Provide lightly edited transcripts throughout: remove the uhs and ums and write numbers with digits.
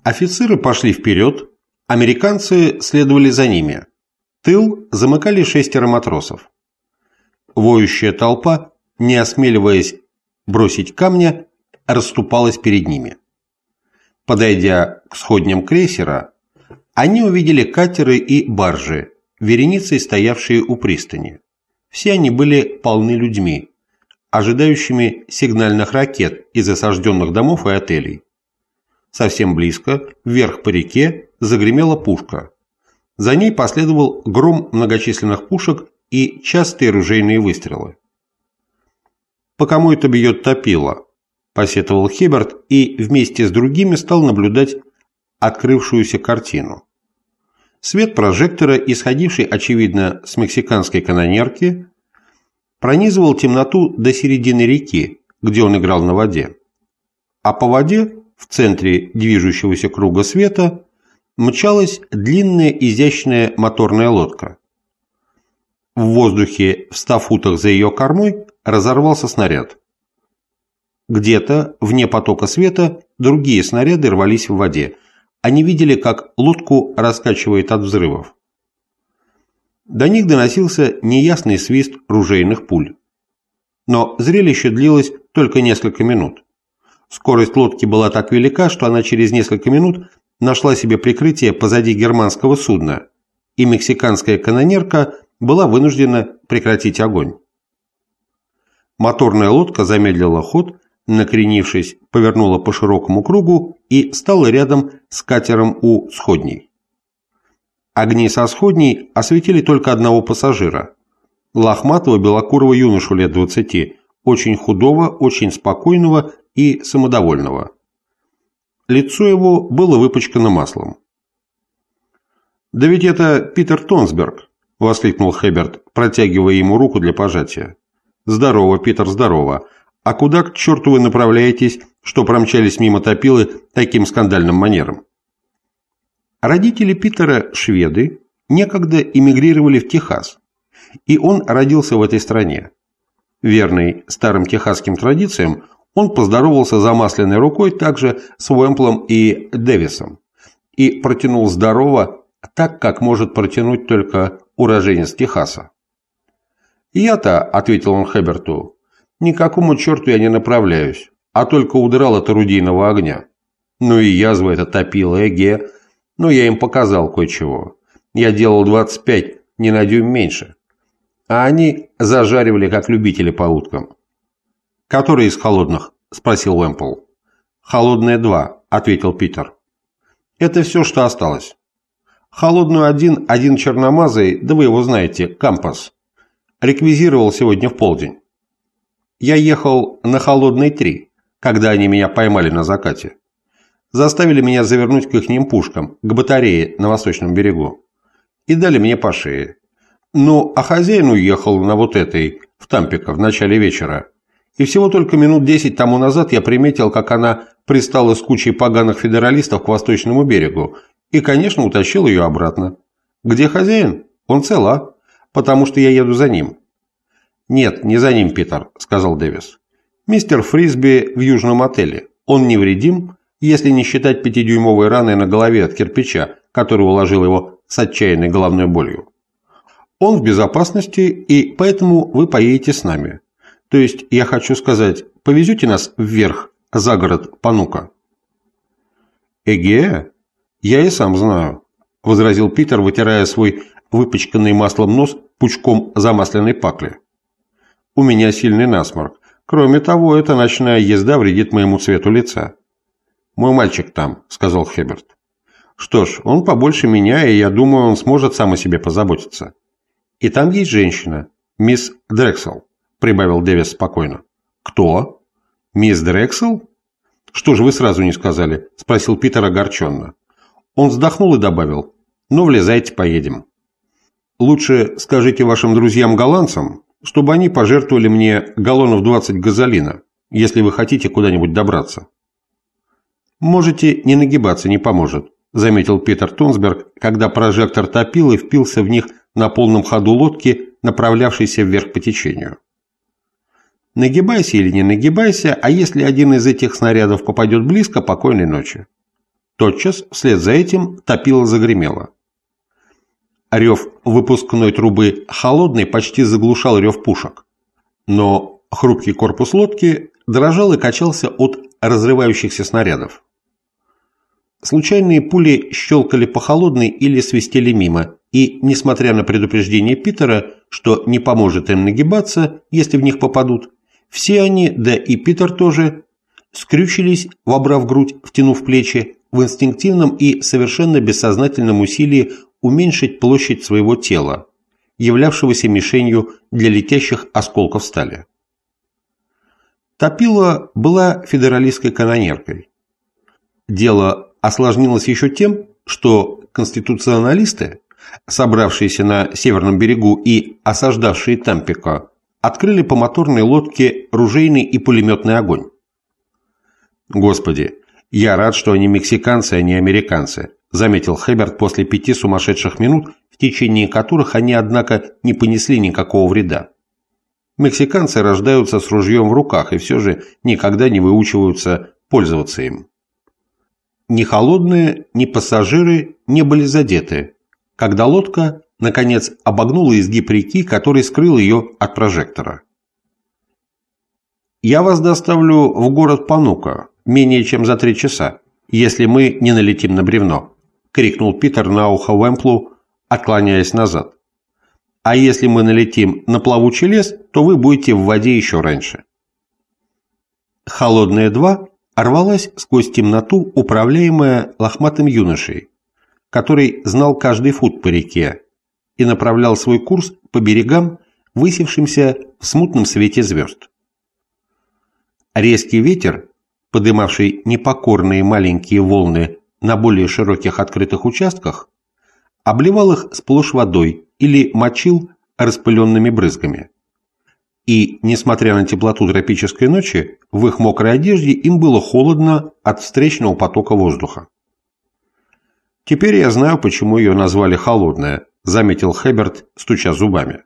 Офицеры пошли вперед, американцы следовали за ними. Тыл замыкали 6 матросов. Воющая толпа, не осмеливаясь бросить камня, расступалась перед ними. Подойдя к сходням крейсера, они увидели катеры и баржи, вереницей стоявшие у пристани. Все они были полны людьми, ожидающими сигнальных ракет из осажденных домов и отелей. Совсем близко, вверх по реке, загремела пушка. За ней последовал гром многочисленных пушек и частые ружейные выстрелы. «По кому это бьет топило?» – посетовал Хеберт и вместе с другими стал наблюдать открывшуюся картину. Свет прожектора, исходивший, очевидно, с мексиканской канонерки, пронизывал темноту до середины реки, где он играл на воде. А по воде, в центре движущегося круга света, мчалась длинная изящная моторная лодка. В воздухе в 100 футах за ее кормой разорвался снаряд. Где-то, вне потока света, другие снаряды рвались в воде. Они видели, как лодку раскачивает от взрывов. До них доносился неясный свист ружейных пуль. Но зрелище длилось только несколько минут. Скорость лодки была так велика, что она через несколько минут нашла себе прикрытие позади германского судна, и мексиканская канонерка была вынуждена прекратить огонь. Моторная лодка замедлила ход, накренившись, повернула по широкому кругу и стала рядом с катером у сходней. Огни со сходней осветили только одного пассажира, лохматого белокурого юношу лет 20, очень худого, очень спокойного и самодовольного. Лицо его было выпачкано маслом. «Да ведь это Питер Тонсберг!» – воскликнул Хеберт, протягивая ему руку для пожатия. «Здорово, Питер, здорово! А куда к черту вы направляетесь, что промчались мимо топилы таким скандальным манером?» Родители Питера, шведы, некогда эмигрировали в Техас, и он родился в этой стране. Верный старым техасским традициям, он поздоровался замасленной рукой также с Уэмплом и Дэвисом и протянул здорово так, как может протянуть только уроженец Техаса. «Я-то», — ответил он Хеберту, — «никакому черту я не направляюсь, а только удрал от орудийного огня. Ну и язва это топила, эге, но я им показал кое-чего. Я делал 25, не на дюйм меньше. А они зажаривали, как любители по уткам». «Который из холодных?» – спросил Уэмпл. «Холодные 2», – ответил Питер. «Это все, что осталось. Холодную один черномазый, да вы его знаете, Кампас. Реквизировал сегодня в полдень. Я ехал на холодной 3, когда они меня поймали на закате. Заставили меня завернуть к ихним пушкам, к батарее на восточном берегу. И дали мне по шее. Ну, а хозяин уехал на вот этой, в Тампико, в начале вечера. И всего только минут 10 тому назад я приметил, как она пристала с кучей поганых федералистов к восточному берегу и, конечно, утащил ее обратно. Где хозяин? Он цела, потому что я еду за ним. «Нет, не за ним, Питер», — сказал Дэвис. «Мистер Фрисби в южном отеле. Он невредим, если не считать 5-дюймовой раны на голове от кирпича, который уложил его с отчаянной головной болью. Он в безопасности, и поэтому вы поедете с нами. То есть, я хочу сказать, повезете нас вверх, за город Панука?» «Эге, я и сам знаю», – возразил Питер, вытирая свой выпачканный маслом нос пучком замасленной пакли. «У меня сильный насморк. Кроме того, эта ночная езда вредит моему цвету лица». «Мой мальчик там», – сказал Хеберт. «Что ж, он побольше меня, и я думаю, он сможет сам о себе позаботиться. И там есть женщина, мисс Дрексел», – прибавил Дэвис спокойно. «Кто? Мисс Дрексел? Что же вы сразу не сказали?» – спросил Питер огорченно. Он вздохнул и добавил: «Ну, влезайте, поедем. Лучше скажите вашим друзьям-голландцам, чтобы они пожертвовали мне галлонов 20 газолина, если вы хотите куда-нибудь добраться». «Можете не нагибаться, не поможет», – заметил Питер Тонсберг, когда прожектор топил и впился в них на полном ходу лодки, направлявшейся вверх по течению. «Нагибайся или не нагибайся, а если один из этих снарядов попадет близко, покойной ночи». Тотчас вслед за этим топило загремело. Рев выпускной трубы «Холодной» почти заглушал рев пушек, но хрупкий корпус лодки дрожал и качался от разрывающихся снарядов. Случайные пули щелкали по «Холодной» или свистели мимо, и, несмотря на предупреждение Питера, что не поможет им нагибаться, если в них попадут, все они, да и Питер тоже, скрючились, вобрав грудь, втянув плечи, в инстинктивном и совершенно бессознательном усилии уменьшить площадь своего тела, являвшегося мишенью для летящих осколков стали. Топила была федералистской канонеркой. Дело осложнилось еще тем, что конституционалисты, собравшиеся на северном берегу и осаждавшие Тампико, открыли по моторной лодке ружейный и пулеметный огонь. «Господи, я рад, что они мексиканцы, а не американцы», заметил Хэберт после 5 сумасшедших минут, в течение которых они, однако, не понесли никакого вреда. Мексиканцы рождаются с ружьем в руках и все же никогда не выучиваются пользоваться им. Ни «Холодные», ни пассажиры не были задеты, когда лодка, наконец, обогнула изгиб реки, который скрыл ее от прожектора. «Я вас доставлю в город Пануко менее чем за 3 часа, если мы не налетим на бревно», — крикнул Питер на ухо Уэмплу, отклоняясь назад. «А если мы налетим на плавучий лес, то вы будете в воде еще раньше». «Холодная-2» рвалась сквозь темноту, управляемая лохматым юношей, который знал каждый фут по реке и направлял свой курс по берегам, высевшимся в смутном свете звезд. Резкий ветер, подымавший непокорные маленькие волны на более широких открытых участках, обливал их сплошь водой или мочил распыленными брызгами. И, несмотря на теплоту тропической ночи, в их мокрой одежде им было холодно от встречного потока воздуха. «Теперь я знаю, почему ее назвали «Холодная», — заметил Хэберт, стуча зубами.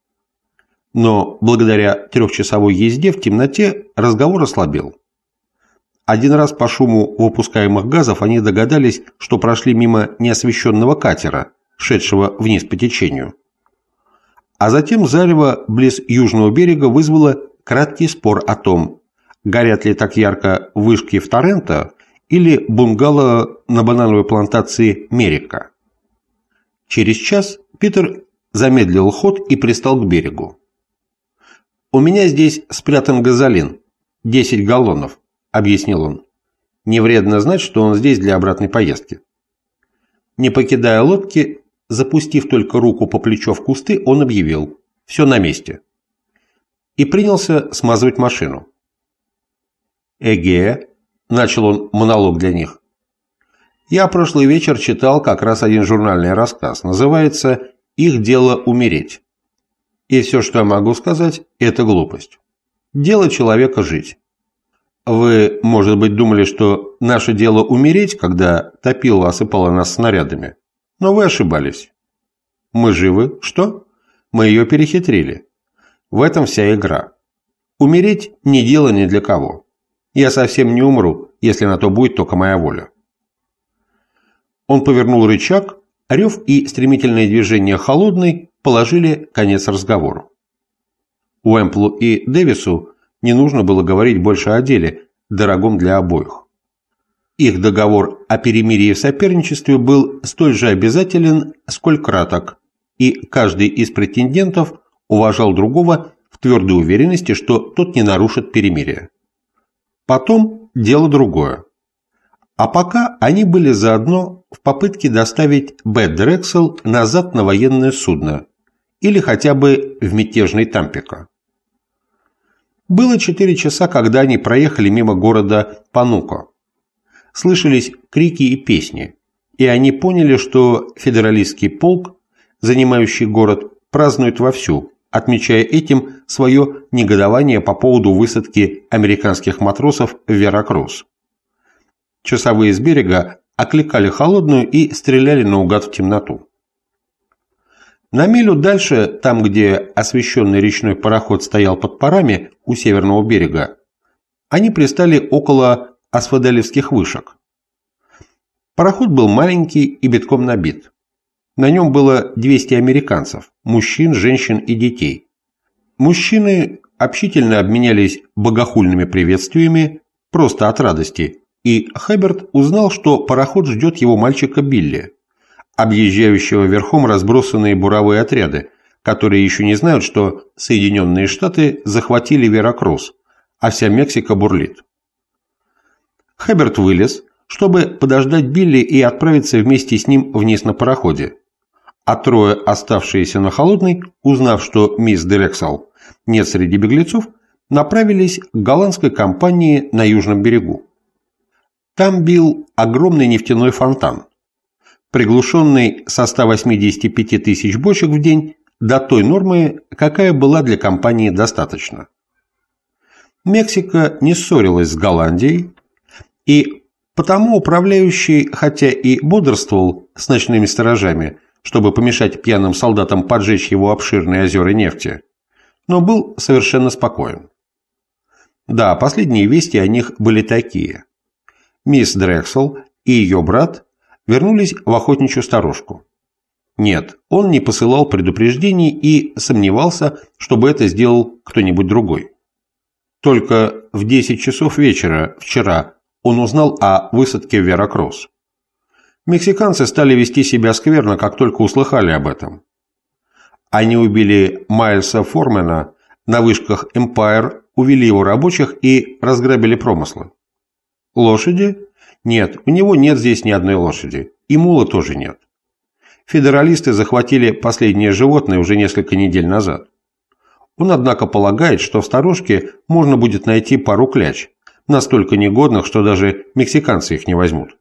Но благодаря 3-часовой езде в темноте разговор ослабел. Один раз по шуму выпускаемых газов они догадались, что прошли мимо неосвещенного катера, шедшего вниз по течению. А затем зарево близ южного берега вызвало краткий спор о том, горят ли так ярко вышки в Торренто или бунгало на банановой плантации Мерика. Через час Питер замедлил ход и пристал к берегу. «У меня здесь спрятан газолин, 10 галлонов», — объяснил он. «Не вредно знать, что он здесь для обратной поездки». Не покидая лодки, запустив только руку по плечо в кусты, он объявил: «Все на месте». И принялся смазывать машину. «Эге», — начал он монолог для них. «Я прошлый вечер читал как раз один журнальный рассказ. Называется «Их дело умереть». И все, что я могу сказать, это глупость. Дело человека жить. Вы, может быть, думали, что наше дело умереть, когда топила осыпала нас снарядами. Но вы ошибались. Мы живы. Что? Мы ее перехитрили. В этом вся игра. Умереть не дело ни для кого. Я совсем не умру, если на то будет только моя воля». Он повернул рычаг, рев и стремительное движение «Холодной» положили конец разговору. Уэмплу и Дэвису не нужно было говорить больше о деле, дорогом для обоих. Их договор о перемирии в соперничестве был столь же обязателен, сколь краток, и каждый из претендентов уважал другого в твердой уверенности, что тот не нарушит перемирие. Потом дело другое. А пока они были заодно в попытке доставить Бет Дрексел назад на военное судно или хотя бы в мятежный Тампико. Было 4 часа, когда они проехали мимо города Пануко. Слышались крики и песни, и они поняли, что федералистский полк, занимающий город, празднует вовсю, отмечая этим свое негодование по поводу высадки американских матросов в Веракрус. Часовые с берега окликали «Холодную» и стреляли наугад в темноту. На милю дальше, там, где освещенный речной пароход стоял под парами у северного берега, они пристали около асфаделевских вышек. Пароход был маленький и битком набит. На нем было 200 американцев, мужчин, женщин и детей. Мужчины общительно обменялись богохульными приветствиями, просто от радости, и Хаббард узнал, что пароход ждет его мальчика Билли, объезжающего верхом разбросанные буровые отряды, которые еще не знают, что Соединенные Штаты захватили Веракрус, а вся Мексика бурлит. Хаббард вылез, чтобы подождать Билли и отправиться вместе с ним вниз на пароходе, а трое, оставшиеся на Холодной, узнав, что мисс Дрексел нет среди беглецов, направились к голландской компании на южном берегу. Там бил огромный нефтяной фонтан, приглушенный со 185 тысяч бочек в день до той нормы, какая была для компании достаточно. Мексика не ссорилась с Голландией, и потому управляющий, хотя и бодрствовал с ночными сторожами, чтобы помешать пьяным солдатам поджечь его обширные озера нефти, но был совершенно спокоен. Да, последние вести о них были такие. Мисс Дрексел и ее брат вернулись в охотничью сторожку. Нет, он не посылал предупреждений и сомневался, чтобы это сделал кто-нибудь другой. Только в 10 часов вечера вчера он узнал о высадке в Веракрус. Мексиканцы стали вести себя скверно, как только услыхали об этом. Они убили Майлса Формена на вышках Empire, увели его рабочих и разграбили промыслы. Лошади? Нет, у него нет здесь ни одной лошади. И мула тоже нет. Федералисты захватили последнее животное уже несколько недель назад. Он, однако, полагает, что в сторожке можно будет найти пару кляч, настолько негодных, что даже мексиканцы их не возьмут.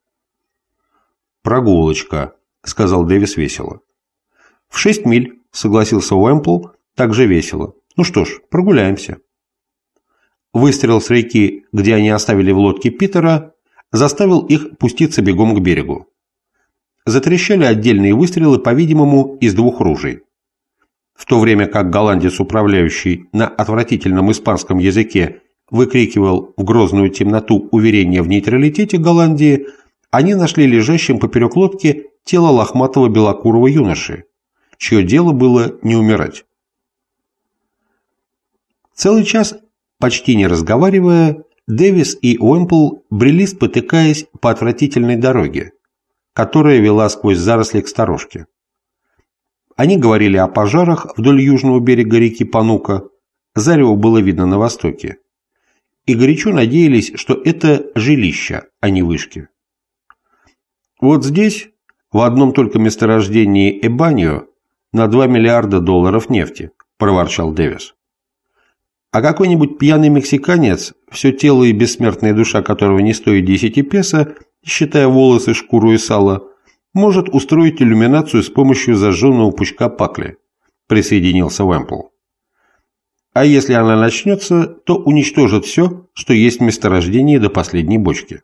«Прогулочка», — сказал Дэвис весело. «В 6 миль», — согласился Уэмпл, также весело. «Ну что ж, прогуляемся». Выстрел с реки, где они оставили в лодке Питера, заставил их пуститься бегом к берегу. Затрещали отдельные выстрелы, по-видимому, из 2 ружей. В то время как голландец, управляющий на отвратительном испанском языке, выкрикивал в грозную темноту уверения в нейтралитете Голландии, они нашли лежащим поперек лодки тело лохматого белокурого юноши, чье дело было не умирать. Целый час, почти не разговаривая, Дэвис и Уэмпл брели, спотыкаясь по отвратительной дороге, которая вела сквозь заросли к сторожке. Они говорили о пожарах вдоль южного берега реки Панука, зарево было видно на востоке, и горячо надеялись, что это жилища, а не вышки. Вот здесь, в одном только месторождении Эбаньо, на $2 миллиарда нефти, проворчал Дэвис. А какой-нибудь пьяный мексиканец, все тело и бессмертная душа которого не стоит 10 песо, считая волосы, шкуру и сало, может устроить иллюминацию с помощью зажженного пучка пакли, присоединился Уэмпл. А если она начнется, то уничтожит все, что есть в месторождении до последней бочки.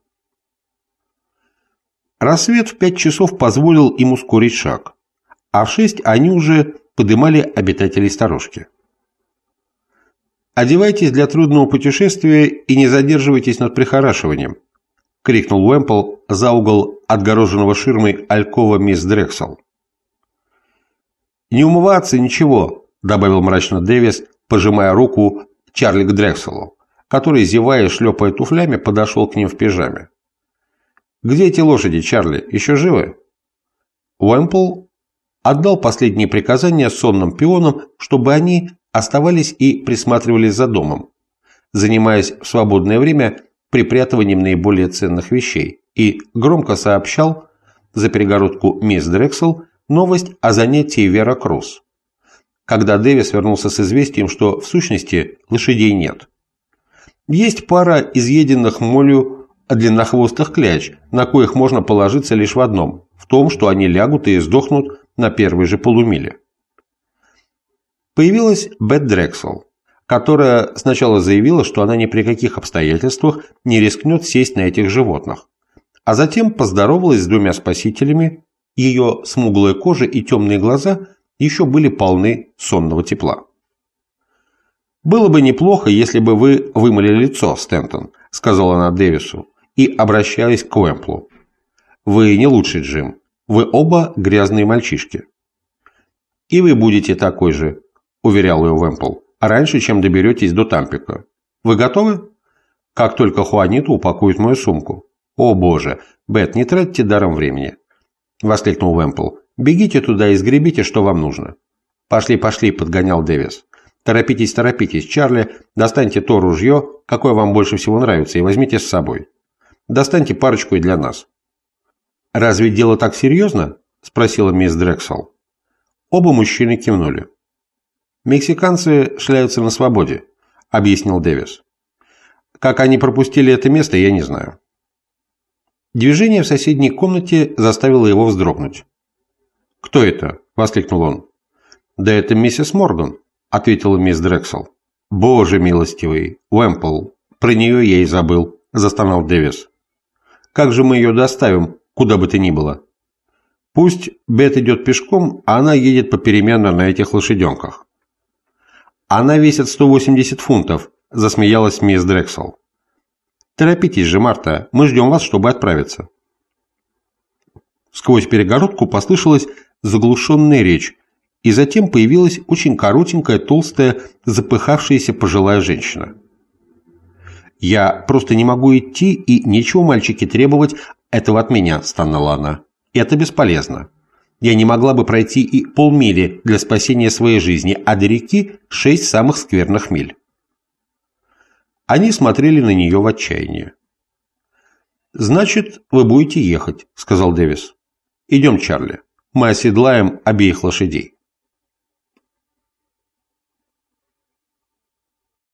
Рассвет в 5 часов позволил им ускорить шаг, а в 6 они уже подымали обитателей сторожки. «Одевайтесь для трудного путешествия и не задерживайтесь над прихорашиванием», — крикнул Уэмпл за угол отгороженного ширмой алькова мисс Дрексел. «Не умываться, ничего», — добавил мрачно Дэвис, пожимая руку Чарли к Дрекселу, который, зевая и шлепая туфлями, подошел к ним в пижаме. «Где эти лошади, Чарли? Еще живы?» Уэмпл отдал последние приказания сонным пионам, чтобы они оставались и присматривались за домом, занимаясь в свободное время припрятыванием наиболее ценных вещей, и громко сообщал за перегородку мисс Дрексел новость о занятии Веракрус, когда Дэвис вернулся с известием, что в сущности лошадей нет. Есть пара изъеденных молью длиннохвостых кляч, на коих можно положиться лишь в одном – в том, что они лягут и сдохнут на первой же полумиле. Появилась Бет Дрексел, которая сначала заявила, что она ни при каких обстоятельствах не рискнет сесть на этих животных, а затем поздоровалась с 2 спасителями, ее смуглая кожа и темные глаза еще были полны сонного тепла. «Было бы неплохо, если бы вы вымыли лицо, Стентон», — сказала она Дэвису, и обращаясь к Уэмплу. Вы не лучший Джим. Вы оба грязные мальчишки. И вы будете такой же, уверял ее Вэмпл, раньше, чем доберетесь до Тампика. Вы готовы? Как только Хуанита упакует мою сумку. О боже, Бет, не тратьте даром времени, воскликнул Вэмпл. Бегите туда и сгребите, что вам нужно. Пошли, пошли, подгонял Дэвис. Торопитесь, торопитесь, Чарли, достаньте то ружье, какое вам больше всего нравится, и возьмите с собой. Достаньте парочку и для нас. «Разве дело так серьезно?» – спросила мисс Дрексел. Оба мужчины кивнули. «Мексиканцы шляются на свободе», – объяснил Дэвис. «Как они пропустили это место, я не знаю». Движение в соседней комнате заставило его вздрогнуть. «Кто это?» – воскликнул он. «Да это миссис Морган», – ответила мисс Дрексел. «Боже милостивый, Уэмпл, про нее я и забыл», – застонал Дэвис. «Как же мы ее доставим, куда бы то ни было? Пусть Бет идет пешком, а она едет попеременно на этих лошаденках». «Она весит 180 фунтов», – засмеялась мисс Дрексел. «Торопитесь же, Марта, мы ждем вас, чтобы отправиться». Сквозь перегородку послышалась заглушенная речь, и затем появилась очень коротенькая, толстая, запыхавшаяся пожилая женщина. «Я просто не могу идти, и нечего, мальчики, требовать этого от меня», – стонала она. «Это бесполезно. Я не могла бы пройти и полмили для спасения своей жизни, а до реки 6 самых скверных миль». Они смотрели на нее в отчаянии. «Значит, вы будете ехать», – сказал Дэвис. «Идем, Чарли. Мы оседлаем обеих лошадей».